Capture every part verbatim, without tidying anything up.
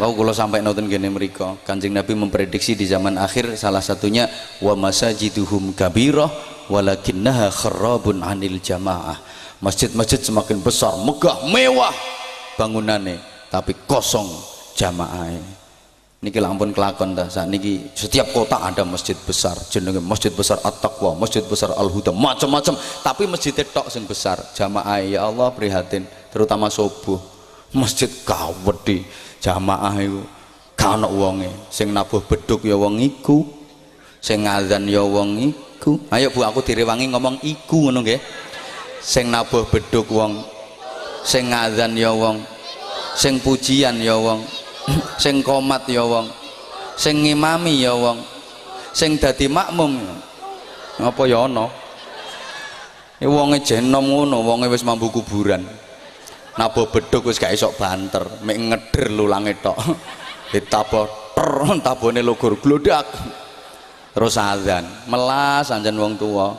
wau kula sampai nonton gene mriku Kanjeng Nabi memprediksi di zaman akhir salah satunya wa masajiduhum kabirah walakinnaha kharabun anil jamaah. Masjid-masjid semakin besar, megah, mewah bangunannya, tapi kosong jamaahnya. Niki lampun kelakon ta, sakniki setiap kota ada masjid besar, jenenge Masjid Besar At-Taqwa, Masjid Besar Al-Huda, macam-macam, tapi masjid tok sing besar, jamaah ya Allah prihatin, terutama subuh. Masjid kawedi, jamaah iku gak ono wonge, sing nabuh beduk ya wong iku, sing ngadzan ya wong iku. Ayo Bu, aku direwangi ngomong iku ngono nggih. Sing nabuh beduk wong, sing ngadzan ya wong, sing pujian ya wong, sing komat ya wong, sing ngimami ya wong, sing dadi makmum apa ya ana. E wonge jenom ngono, wonge wis mambu kuburan. Nabuh beduk wis gak isok banter, mek ngeder lulange tok. Ditabo ter tabone logor glodak. Terus azan, melas anjen wong tuwa.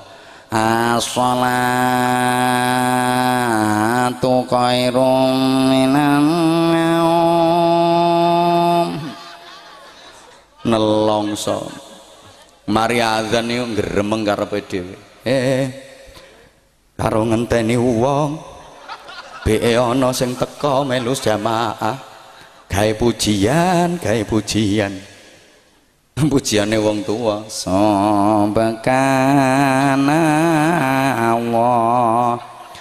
As-shalatu khairum minan naum. Nelongso. Mari azan niku gremeng karepe dhewe. Eh. Karo ngenteni wong. Be ana sing teka melu jamaah. Gawe pujian, gawe pujian. Pujiane wong tua. Subhana Allah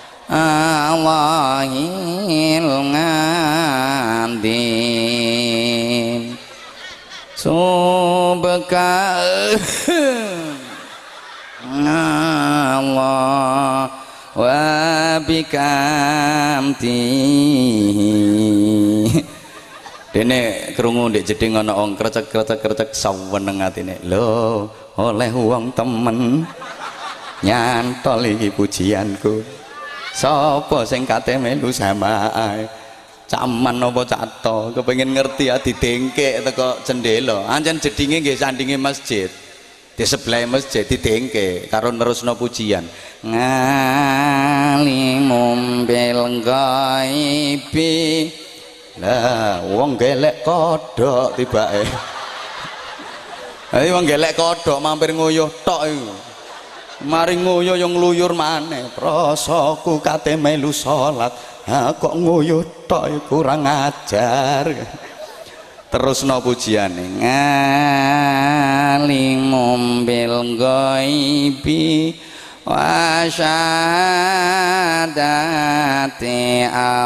Allahil ngadim Subhana Allah wa bikamtihi. Dene krungu ndek jeding ana wong krecek-krecek-krecek saweneng atine. Lho, oleh wong temen nyantol iki pujianku. Sapa sing kate melu jamaah? Caman apa cato? Kepengin ngerti ya didengkek teko jendela. Ancen jedinge nggih sandinge masjid. Di sebelah masjid didengkek karo nerusno pujian. Ngalimum bil ghaibi. Lah wong gelek kodhok tibake. Ayo wong gelek kodhok mampir nguyuh tok iku. Mari nguyuh yo ngluyur maneh. Prasaku kate melu salat, ha kok nguyuh tok kurang ajar. Terusno pujiane. Ngalimum bil ghaibi wa syahadati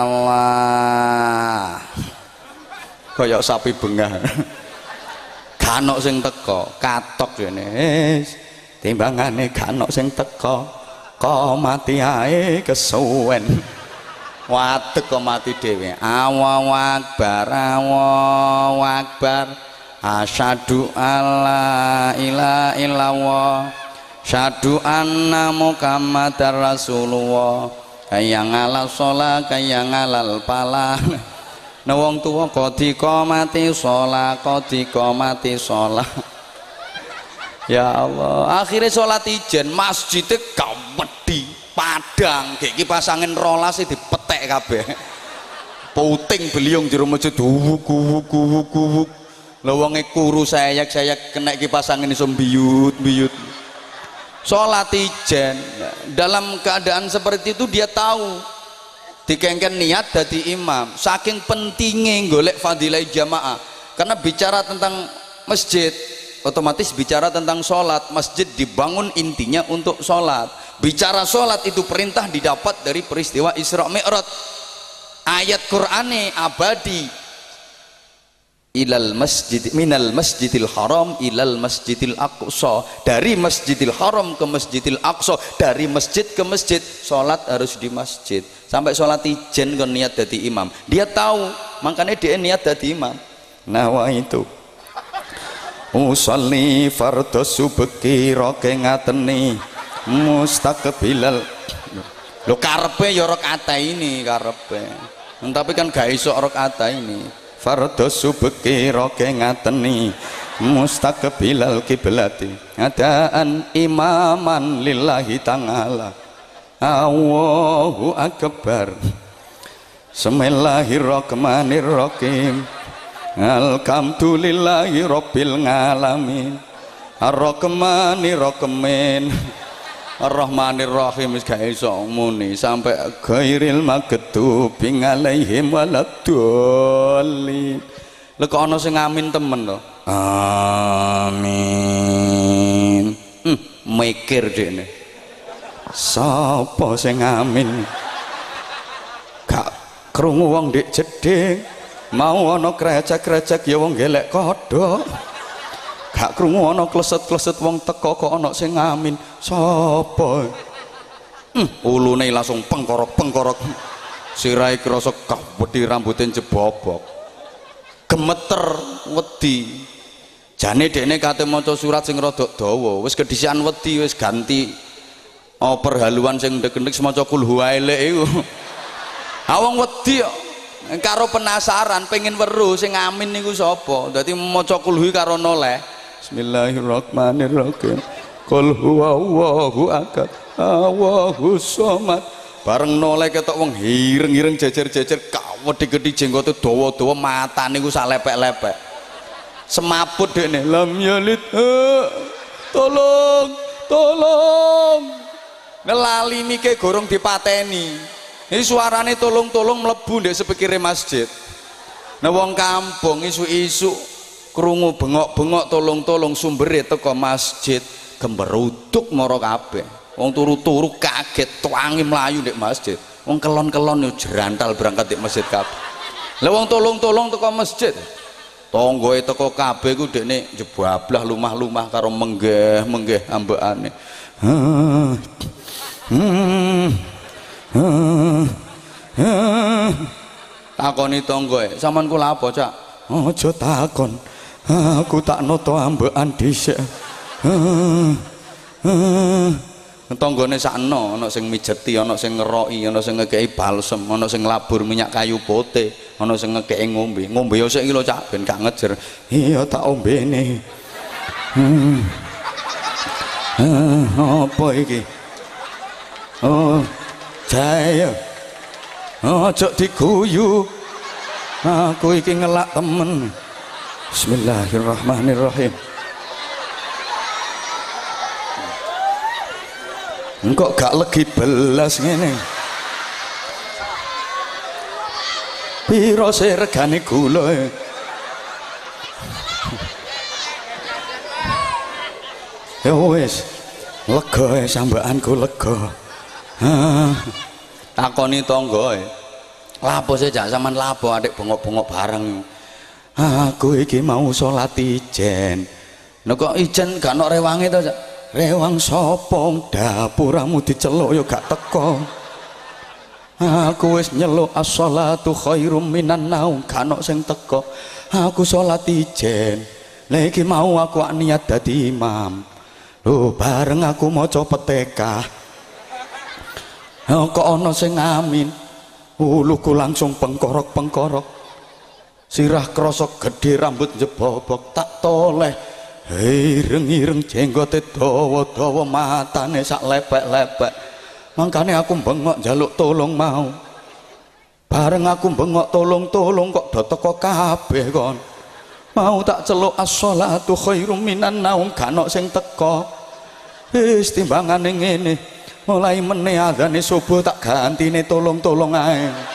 Allah. Kaya sapi bengah. Ganok sing teka, katok rene. Wis timbangane ganok sing teka. Kok mati ae kesuwen. Wadeg kok mati dhewe. Allahu akbar, Allahu akbar. Asyhadu alla ilaha illallah. Syahadu anna Muhammadar Rasulullah. Kayang ala sholat, kayang alal palah. Nah wong tuwa kodiko mati sholat, kodiko mati sholat. Ya Allah, akhirnya sholat ijen masjidnya gawedi padang. Kayak pasangin rolas dipetek kabeh. Puting beliung jero masjid wuk wuk wuk wuk. Lah wonge kuru sayak-sayak kena kipasangin iso mbiyut-mbiyut. Sholat ijen dalam keadaan seperti itu dia tahu dikengken niat dadi imam, saking pentingnya golek fadilah jamaah. Karena bicara tentang masjid otomatis bicara tentang sholat. Masjid dibangun intinya untuk sholat. Bicara sholat itu perintah didapat dari peristiwa Isra Mi'raj. Ayat Qur'ane abadi. Ilal masjid minal masjidil haram ilal masjidil aqsa, dari masjidil haram ke masjidil aqsa, dari masjid ke masjid. Sholat harus di masjid. Sampai sholat ijen kon niat dadi imam, dia tahu, makanya dia niat dadi imam. Nah wah itu usolli fardhu subki roke ngateni mustaqbilal. Lo karepe ya rakaat ini karepe, tapi kan gak iso rakaat ini. Fardhu subki roke ngateni mustaqbilal kiblati adaan imaman lillahi ta'ala. Allahu akbar. Bismillahirrahmanirrahim. alhamdulillahi rabbil ngalamin ar-rahmani rahmin ar-rahmanir rahim wis gak iso muni sampai ghairil maghdubi alaihim waladdallin. Lha kok ana sing amin temen to. Amin. Hmm, mikir dekne. Sapa sing amin? Gak krungu wong ndek jeding. Mau ana krecek-krecek ya wong gelek kodhok. Gak krungu ana kleset-kleset wong teko kok ana sing amin. Sapa? Hmm, ulune langsung pengkorok-pengkorok. Sirahe krasa kawedi rambute jebobok. Gemeter wedi. Jane dekne kate maca surat sing rada dawa, wis kedisian wedi wis ganti oh perhaluan sing ndek-ndek maca kul huwailek iku. Ha wong wedi kok karo penasaran pengen weruh sing amin niku sapa. Dadi maca kul hu karo noleh. Bismillahirrahmanirrahim. Qul huwallahu ahad, Allahus samad. Bareng noleh ketok wong hireng-hireng jejer-jejer kawedi-gedi jenggote dawa-dawa matane iku sak lepek-lepek. Semaput dekne lam yalid. Tolong, tolong. Nelali mike gorong dipateni. Ini suarane tolong-tolong mlebu ndek sepikire masjid. Nah wong kampung isu-isu krungu bengok-bengok tolong-tolong sumbere teko masjid gemberuduk mara kabeh. Wong turu-turu kaget tuangi melayu ndek masjid. Wong kelon-kelon yo jerantal berangkat ndek masjid kabeh. Lah wong tolong-tolong teko masjid. Tonggoe teko kabeh ku dekne jebablah lumah-lumah karo menggeh-menggeh ambekane. Hmm. Hmm. Takoni tonggoe, sampean kula apa, Cak? Aja takon. Aku tak noto ambekan dhisik. Tanggane sakno ana sing mijeti, ana sing ngeroki, ana sing ngekeki balsem, ana sing labur minyak kayu putih, ana sing ngekeki ngombe. Ngombe yo sik iki lho Cak ben gak ngejer. Iya tak ombene. Hmm. Apa iki? Oh, jaya. Aja diguyu. Aku iki ngelak temen. Bismillahirrahmanirrahim. Engkok gak legi belas ngene. Piro se regane gula? Ya wis, lega sambaanku lega. Ha. Takoni tanggae. Lapo sih jak sampean lapo adik bengok-bengok bareng. Aku iki mau salat ijen. Nek kok ijen gak ono rewange to, Cak? Rewang sopong dapuramu diceluk yo gak teko. Aku wis nyeluk as-shalatu khairum minan naum gak ono sing teko. Aku salat ijen. Lah iki mau aku niat dadi imam. Lho bareng aku maca Fatihah. Kok ana sing amin. Uluku langsung pengkorok-pengkorok. Sirah krasa gedhe rambut jebobok tak toleh. Ireng-ireng jenggote dawa-dawa matane sak lepek-lepek. Mangkane aku bengok njaluk tolong mau. Bareng aku bengok tolong-tolong kok do teko kabeh kon. Mau tak celuk as-shalatu khairum minan naum gak ono sing teko. Wis timbangane ngene. Mulai meneh adzane subuh tak gantine tolong-tolong ae.